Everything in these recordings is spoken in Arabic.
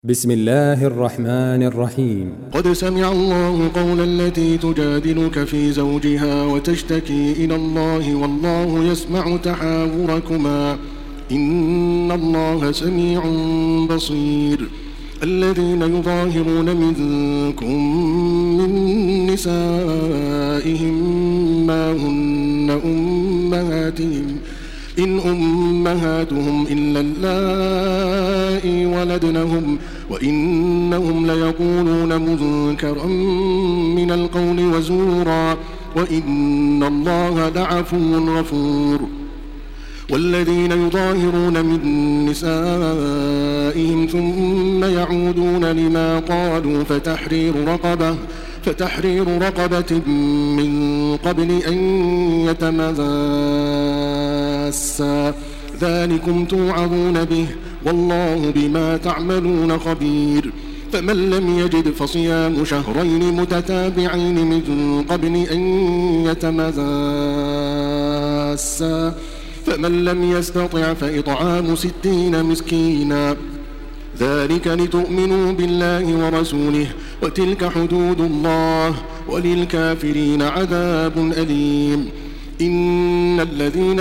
بسم الله الرحمن الرحيم. قد سمع الله قول التي تجادلك في زوجها وتشتكي إلى الله والله يسمع تحاوركما إن الله سميع بصير. الذين يظاهرون منكم من نسائهم ما هن أمهاتهم إن أمهاتهم إلا اللائي ولدنهم وإنهم ليقولون منكرا من القول وزورا وإن الله لعفو غفور. والذين يظاهرون من نسائهم ثم يعودون لما قالوا فتحرير رقبة من قبل أن يتماسا ذلكم توعظون به والله بما تعملون خبير. فمن لم يجد فصيام شهرين متتابعين من قبل أن يتماسا فمن لم يستطع فإطعام 60 مسكينا ذلك لتؤمنوا بالله ورسوله وتلك حدود الله وللكافرين عذاب أليم. إن الذين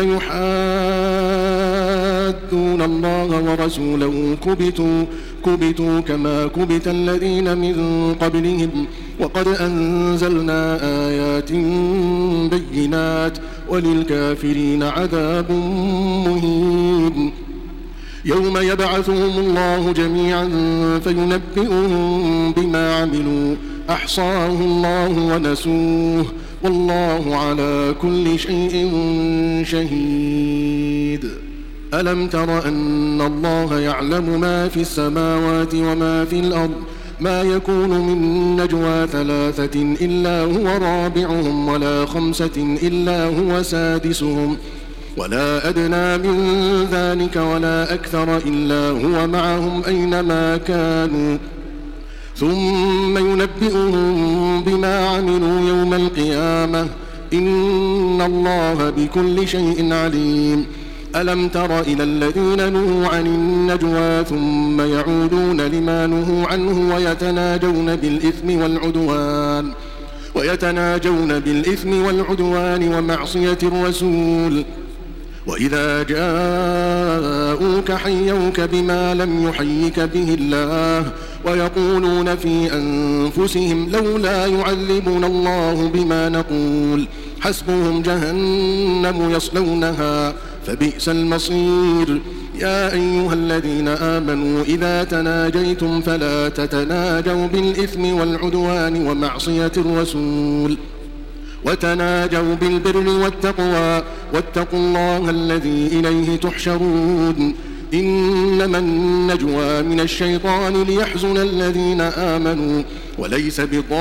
يحادون الله ورسوله كبتوا كما كبت الذين من قبلهم وقد أنزلنا آيات بينات وللكافرين عذاب مهين. يوم يبعثهم الله جميعا فينبئهم بما عملوا أحصاه الله ونسوه والله على كل شيء شهيد. ألم تر أن الله يعلم ما في السماوات وما في الأرض ما يكون من نجوى 3 إلا هو رابعهم ولا 5 إلا هو سادسهم ولا أدنى من ذلك ولا أكثر إلا هو معهم أينما كانوا ثم ينبئهم بما عملوا يوم القيامة إن الله بكل شيء عليم. ألم تر إلى الذين نهوا عن النجوى ثم يعودون لما نهوا عنه ويتناجون بالإثم والعدوان ومعصية الرسول وإذا جاءوك حيوك بما لم يحيك به الله ويقولون في أنفسهم لولا يعذبنا الله بما نقول حسبهم جهنم يصلونها فبئس المصير. يا أيها الذين آمنوا إذا تناجيتم فلا تتناجوا بالإثم والعدوان ومعصية الرسول وتناجوا بالبر والتقوى واتقوا الله الذي إليه تحشرون. إنما النجوى من الشيطان ليحزن الذين آمنوا وليس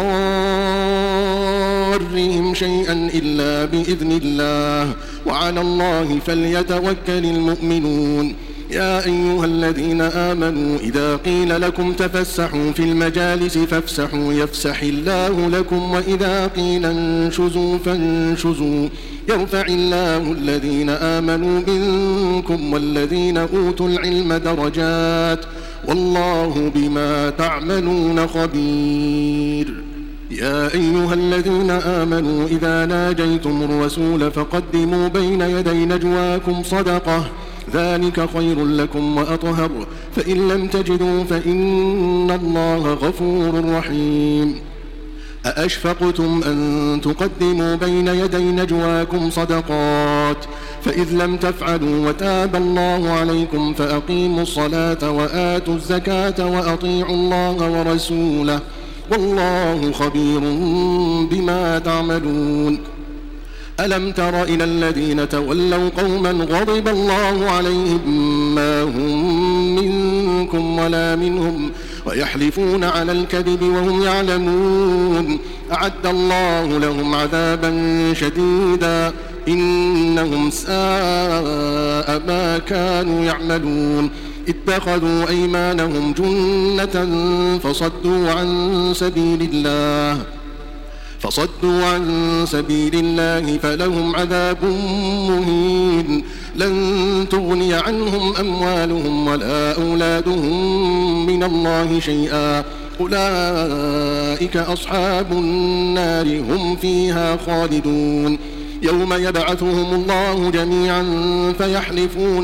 بضارهم شيئا إلا بإذن الله وعلى الله فليتوكل المؤمنون. يا أيها الذين آمنوا إذا قيل لكم تفسحوا في المجالس فافسحوا يفسح الله لكم وإذا قيل انشزوا فانشزوا يرفع الله الذين آمنوا منكم والذين أوتوا العلم درجات والله بما تعملون خبير. يا أيها الذين آمنوا إذا ناجيتم الرسول فقدموا بين يدي نجواكم صدقة ذلك خير لكم وأطهر فإن لم تجدوا فإن الله غفور رحيم. أأشفقتم أن تقدموا بين يدي نجواكم صدقات فإذ لم تفعلوا وتاب الله عليكم فأقيموا الصلاة وآتوا الزكاة وأطيعوا الله ورسوله والله خبير بما تعملون. ألم تر إلى الذين تولوا قوما غضب الله عليهم ما هم منكم ولا منهم ويحلفون على الكذب وهم يعلمون أعد الله لهم عذابا شديدا إنهم ساء ما كانوا يعملون. اتخذوا أيمانهم جنة فصدوا عن سبيل الله فصدوا عن سبيل الله فلهم عذاب مهين لن تغني عنهم أموالهم ولا أولادهم من الله شيئا أولئك أصحاب النار هم فيها خالدون يوم يبعثهم الله جميعا فيحلفون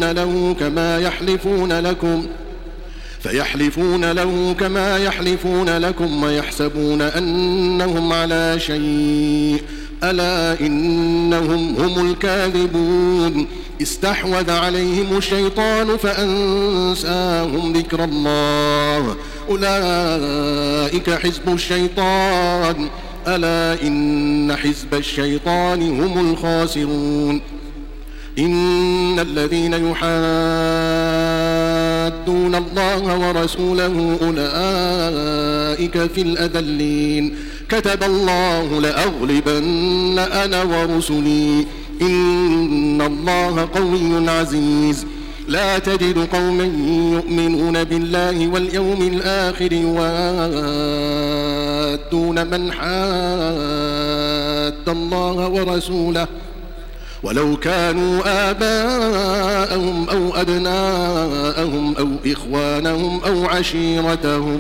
له كما يحلفون لكم ويحسبون أنهم على شيء ألا إنهم هم الكاذبون استحوذ عليهم الشيطان فأنساهم ذكر الله أولئك حزب الشيطان ألا إن حزب الشيطان هم الخاسرون إن الذين يحادون الله ورسوله أولئك في الأذلين كتب الله لأغلبن أنا ورسلي إن الله قوي عزيز لا تجد قوما يؤمنون بالله واليوم الآخر يوادون من حاد الله ورسوله ولو كانوا آباءهم أو أبناءهم أو إخوانهم أو عشيرتهم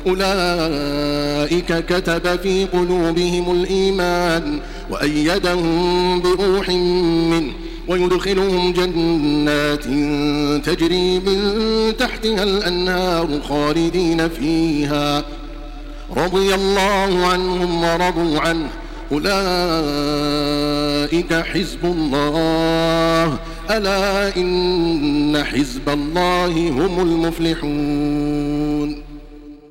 أولئك كتب في قلوبهم الإيمان وأيدهم بروح منه ويدخلهم جنات تجري من تحتها الأنهار خالدين فيها رضي الله عنهم ورضوا عنه أولئك حزب الله ألا إن حزب الله هم المفلحون